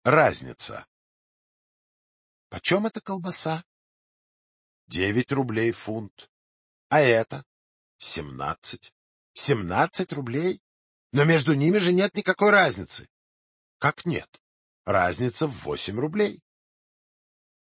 Разница. Почем эта колбаса? 9 рублей фунт. А это? 17. 17 рублей? Но между ними же нет никакой разницы. Как нет? Разница в 8 рублей.